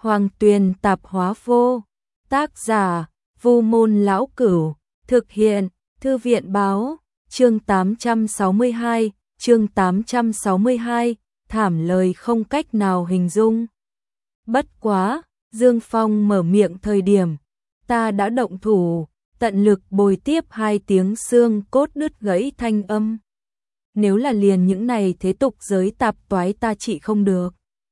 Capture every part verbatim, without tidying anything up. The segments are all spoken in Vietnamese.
Hoàng Tuyền Tạp Hóa Vô. Tác giả: Vu Môn Lão Cửu. Thực hiện: Thư viện Báo. Chương tám trăm sáu mươi hai, chương tám trăm sáu mươi hai, thảm lời không cách nào hình dung. Bất quá, Dương Phong mở miệng thời điểm, ta đã động thủ, tận lực bồi tiếp hai tiếng xương cốt đứt gãy thanh âm. Nếu là liền những này thế tục giới tạp toái ta trị không được.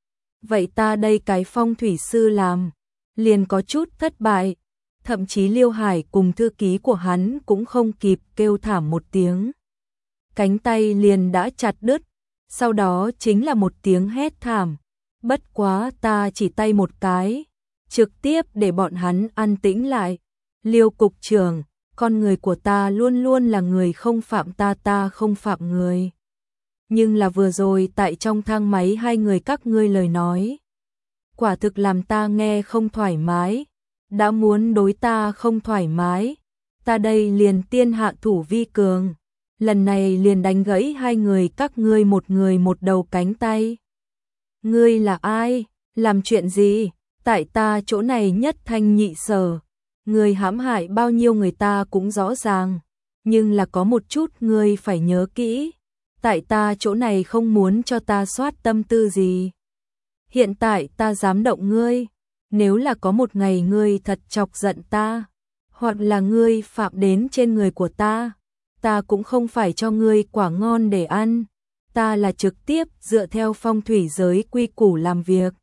Vậy ta đây cái phong thủy sư làm, liền có chút thất bại. Thậm chí Liêu Hải cùng thư ký của hắn cũng không kịp kêu thảm một tiếng. Cánh tay liền đã chặt đứt, sau đó chính là một tiếng hét thảm. Bất quá ta chỉ tay một cái, trực tiếp để bọn hắn an tĩnh lại. Liêu cục trưởng, con người của ta luôn luôn là người không phạm ta, ta không phạm người. Nhưng là vừa rồi tại trong thang máy hai người các ngươi lời nói, quả thực làm ta nghe không thoải mái. Đã muốn đối ta không thoải mái, ta đây liền tiên hạ thủ vi cường, lần này liền đánh gãy hai người các ngươi một người một đầu cánh tay. Ngươi là ai? Làm chuyện gì? Tại ta chỗ này nhất thanh nhị sở, ngươi hãm hại bao nhiêu người ta cũng rõ ràng, nhưng là có một chút ngươi phải nhớ kỹ, tại ta chỗ này không muốn cho ta soát tâm tư gì. Hiện tại ta dám động ngươi, nếu là có một ngày ngươi thật chọc giận ta, hoặc là ngươi phạm đến trên người của ta, ta cũng không phải cho ngươi quả ngon để ăn, ta là trực tiếp dựa theo phong thủy giới quy củ làm việc.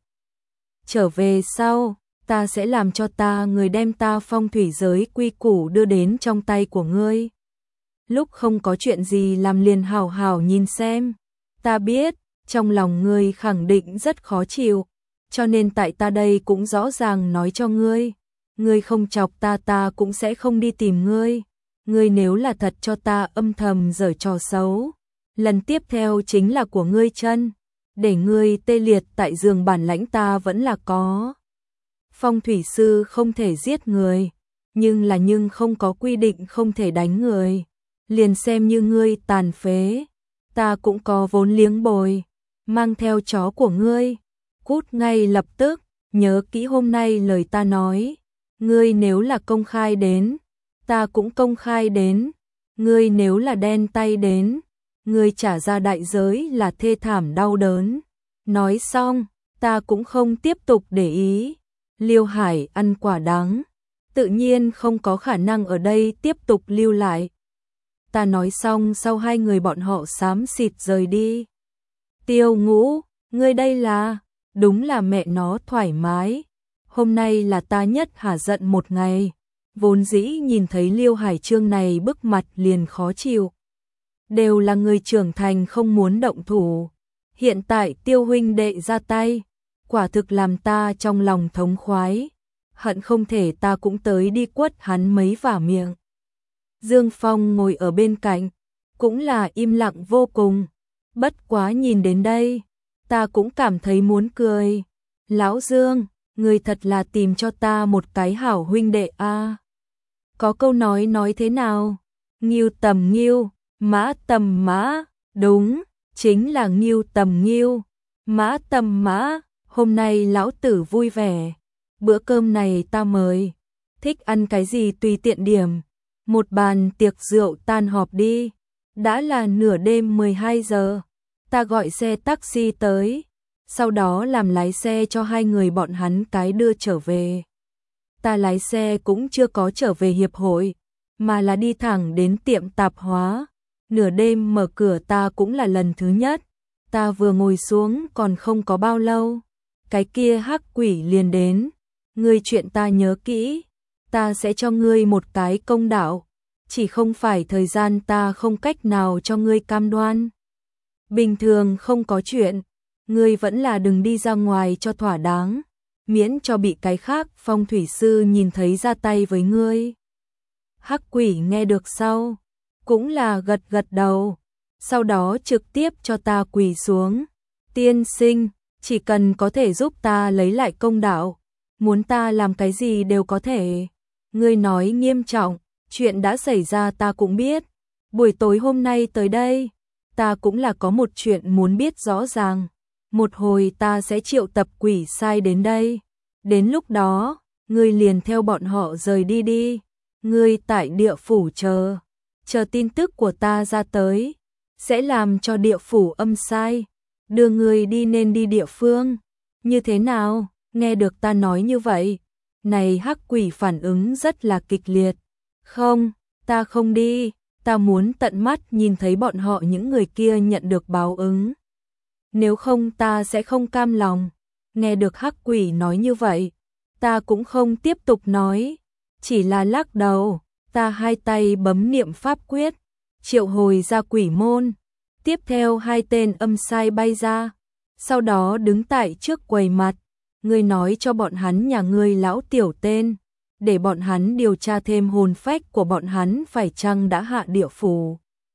Trở về sau, ta sẽ làm cho ta người đem ta phong thủy giới quy củ đưa đến trong tay của ngươi. Lúc không có chuyện gì làm liền hào hào nhìn xem, ta biết, trong lòng ngươi khẳng định rất khó chịu. Cho nên tại ta đây cũng rõ ràng nói cho ngươi, ngươi không chọc ta ta cũng sẽ không đi tìm ngươi. Ngươi nếu là thật cho ta âm thầm giở trò xấu, lần tiếp theo chính là của ngươi chân, để ngươi tê liệt tại giường bản lãnh ta vẫn là có. Phong thủy sư không thể giết người, nhưng là nhưng không có quy định không thể đánh người. Liền xem như ngươi tàn phế, ta cũng có vốn liếng bồi, mang theo chó của ngươi. Cút ngay lập tức, nhớ kỹ hôm nay lời ta nói, ngươi nếu là công khai đến, ta cũng công khai đến, ngươi nếu là đen tay đến, ngươi trả ra đại giới là thê thảm đau đớn. Nói xong, ta cũng không tiếp tục để ý. Liêu Hải ăn quả đắng, tự nhiên không có khả năng ở đây tiếp tục lưu lại. Ta nói xong sau hai người bọn họ xám xịt rời đi. Tiêu Ngũ, ngươi đây là... Đúng là mẹ nó thoải mái. Hôm nay là ta nhất hả giận một ngày. Vốn dĩ nhìn thấy Liêu Hải Trương này bức mặt liền khó chịu. Đều là người trưởng thành không muốn động thủ. Hiện tại Tiêu huynh đệ ra tay, quả thực làm ta trong lòng thống khoái. Hận không thể ta cũng tới đi quất hắn mấy vả miệng. Dương Phong ngồi ở bên cạnh, cũng là im lặng vô cùng. Bất quá nhìn đến đây, ta cũng cảm thấy muốn cười. Lão Dương, người thật là tìm cho ta một cái hảo huynh đệ a. À. Có câu nói nói thế nào? Ngưu tầm ngưu, mã tầm mã. Đúng, chính là ngưu tầm ngưu, mã tầm mã. Hôm nay lão tử vui vẻ. Bữa cơm này ta mời. Thích ăn cái gì tùy tiện điểm. Một bàn tiệc rượu tan họp đi. Đã là nửa đêm mười hai giờ. Ta gọi xe taxi tới, sau đó làm lái xe cho hai người bọn hắn cái đưa trở về. Ta lái xe cũng chưa có trở về hiệp hội, mà là đi thẳng đến tiệm tạp hóa. Nửa đêm mở cửa ta cũng là lần thứ nhất. Ta vừa ngồi xuống còn không có bao lâu, cái kia hắc quỷ liền đến. Ngươi chuyện ta nhớ kỹ, ta sẽ cho ngươi một cái công đạo. Chỉ không phải thời gian ta không cách nào cho ngươi cam đoan. Bình thường không có chuyện, ngươi vẫn là đừng đi ra ngoài cho thỏa đáng, miễn cho bị cái khác phong thủy sư nhìn thấy ra tay với ngươi. Hắc quỷ nghe được sau, cũng là gật gật đầu, sau đó trực tiếp cho ta quỳ xuống. Tiên sinh, chỉ cần có thể giúp ta lấy lại công đạo, muốn ta làm cái gì đều có thể. Ngươi nói nghiêm trọng, chuyện đã xảy ra ta cũng biết. Buổi tối hôm nay tới đây, ta cũng là có một chuyện muốn biết rõ ràng. Một hồi ta sẽ triệu tập quỷ sai đến đây. Đến lúc đó, ngươi liền theo bọn họ rời đi đi. Ngươi tại địa phủ chờ, chờ tin tức của ta ra tới, sẽ làm cho địa phủ âm sai, đưa ngươi đi nên đi địa phương. Như thế nào? Nghe được ta nói như vậy, này hắc quỷ phản ứng rất là kịch liệt. Không, ta không đi, ta muốn tận mắt nhìn thấy bọn họ những người kia nhận được báo ứng. Nếu không ta sẽ không cam lòng. Nghe được hắc quỷ nói như vậy, ta cũng không tiếp tục nói, chỉ là lắc đầu, ta hai tay bấm niệm pháp quyết, triệu hồi ra quỷ môn. Tiếp theo hai tên âm sai bay ra, sau đó đứng tại trước quầy mặt, ngươi nói cho bọn hắn nhà ngươi lão tiểu tên, để bọn hắn điều tra thêm hồn phách của bọn hắn phải chăng đã hạ địa phủ.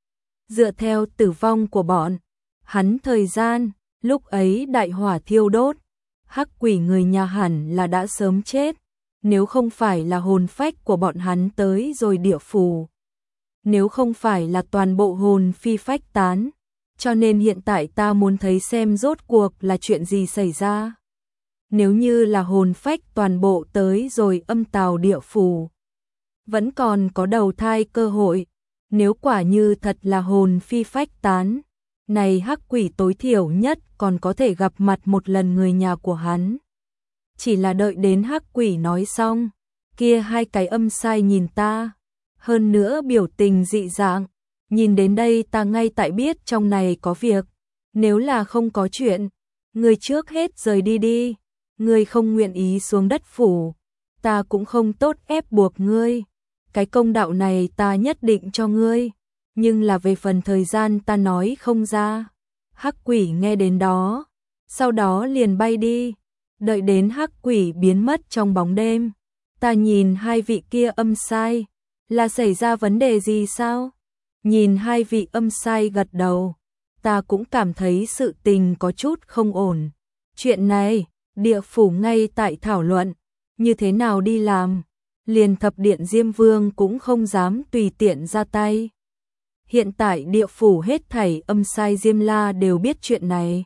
Dựa theo tử vong của bọn hắn thời gian, lúc ấy đại hỏa thiêu đốt, hắc quỷ người nhà hẳn là đã sớm chết, nếu không phải là hồn phách của bọn hắn tới rồi địa phủ. Nếu không phải là toàn bộ hồn phi phách tán, cho nên hiện tại ta muốn thấy xem rốt cuộc là chuyện gì xảy ra. Nếu như là hồn phách toàn bộ tới rồi âm tào địa phủ, vẫn còn có đầu thai cơ hội. Nếu quả như thật là hồn phi phách tán, này hắc quỷ tối thiểu nhất còn có thể gặp mặt một lần người nhà của hắn. Chỉ là đợi đến hắc quỷ nói xong, kia hai cái âm sai nhìn ta, hơn nữa biểu tình dị dạng. Nhìn đến đây ta ngay tại biết trong này có việc. Nếu là không có chuyện, ngươi trước hết rời đi đi. Ngươi không nguyện ý xuống đất phủ, ta cũng không tốt ép buộc ngươi. Cái công đạo này ta nhất định cho ngươi, nhưng là về phần thời gian ta nói không ra. Hắc quỷ nghe đến đó, sau đó liền bay đi. Đợi đến hắc quỷ biến mất trong bóng đêm, ta nhìn hai vị kia âm sai, là xảy ra vấn đề gì sao? Nhìn hai vị âm sai gật đầu, ta cũng cảm thấy sự tình có chút không ổn. Chuyện này, địa phủ ngay tại thảo luận, như thế nào đi làm, liền thập điện Diêm Vương cũng không dám tùy tiện ra tay. Hiện tại địa phủ hết thảy âm sai Diêm La đều biết chuyện này.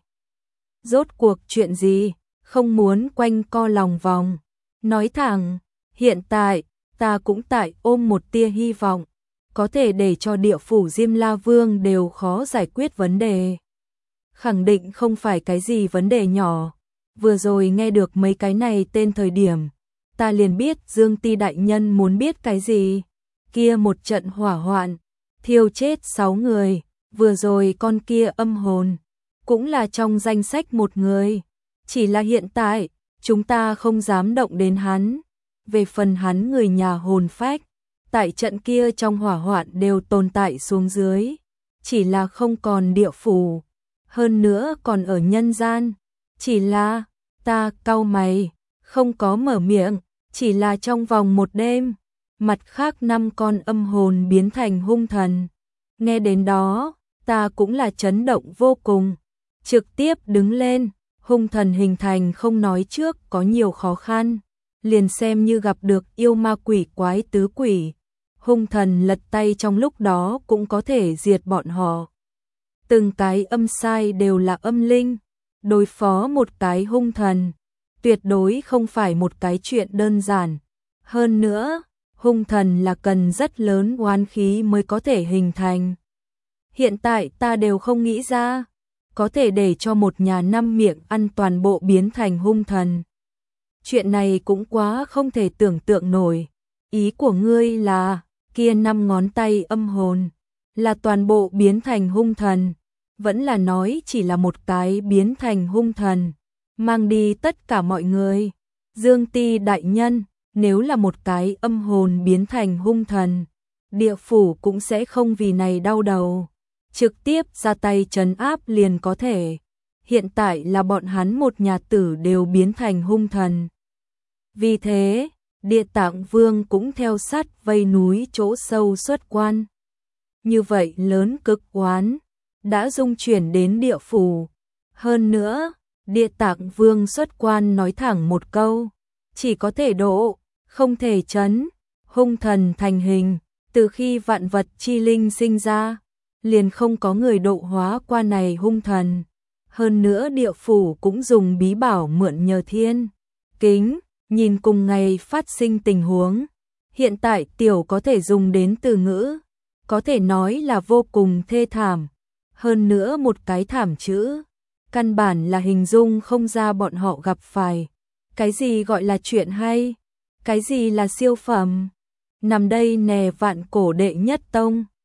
Rốt cuộc chuyện gì, không muốn quanh co lòng vòng. Nói thẳng, hiện tại, ta cũng tại ôm một tia hy vọng, có thể để cho địa phủ Diêm La Vương đều khó giải quyết vấn đề. Khẳng định không phải cái gì vấn đề nhỏ. Vừa rồi nghe được mấy cái này tên thời điểm, ta liền biết Dương Ti đại nhân muốn biết cái gì. Kia một trận hỏa hoạn, thiêu chết sáu người, vừa rồi con kia âm hồn, cũng là trong danh sách một người. Chỉ là hiện tại, chúng ta không dám động đến hắn. Về phần hắn người nhà hồn phách, tại trận kia trong hỏa hoạn đều tồn tại xuống dưới, chỉ là không còn địa phủ, hơn nữa còn ở nhân gian. Chỉ là, ta cau mày, không có mở miệng, chỉ là trong vòng một đêm, mặt khác năm con âm hồn biến thành hung thần. Nghe đến đó, ta cũng là chấn động vô cùng, trực tiếp đứng lên. Hung thần hình thành không nói trước có nhiều khó khăn, liền xem như gặp được yêu ma quỷ quái tứ quỷ, hung thần lật tay trong lúc đó cũng có thể diệt bọn họ. Từng cái âm sai đều là âm linh, đối phó một cái hung thần, tuyệt đối không phải một cái chuyện đơn giản. Hơn nữa, hung thần là cần rất lớn oán khí mới có thể hình thành. Hiện tại ta đều không nghĩ ra, có thể để cho một nhà năm miệng ăn toàn bộ biến thành hung thần. Chuyện này cũng quá không thể tưởng tượng nổi. Ý của ngươi là, kia năm ngón tay âm hồn, là toàn bộ biến thành hung thần, vẫn là nói chỉ là một cái biến thành hung thần, mang đi tất cả mọi người. Dương Ti đại nhân, nếu là một cái âm hồn biến thành hung thần, địa phủ cũng sẽ không vì này đau đầu, trực tiếp ra tay trấn áp liền có thể. Hiện tại là bọn hắn một nhà tử đều biến thành hung thần. Vì thế, Địa Tạng Vương cũng theo sát vây núi chỗ sâu xuất quan. Như vậy lớn cực oán đã dung chuyển đến địa phủ. Hơn nữa, Địa Tạng Vương xuất quan nói thẳng một câu, chỉ có thể độ, không thể trấn. Hung thần thành hình, từ khi vạn vật chi linh sinh ra, liền không có người độ hóa qua này hung thần. Hơn nữa địa phủ cũng dùng bí bảo mượn nhờ thiên kính, nhìn cùng ngày phát sinh tình huống. Hiện tại tiểu có thể dùng đến từ ngữ, có thể nói là vô cùng thê thảm. Hơn nữa một cái thảm chữ, căn bản là hình dung không ra bọn họ gặp phải. Cái gì gọi là chuyện hay? Cái gì là siêu phẩm? Nằm đây nè vạn cổ đệ nhất tông.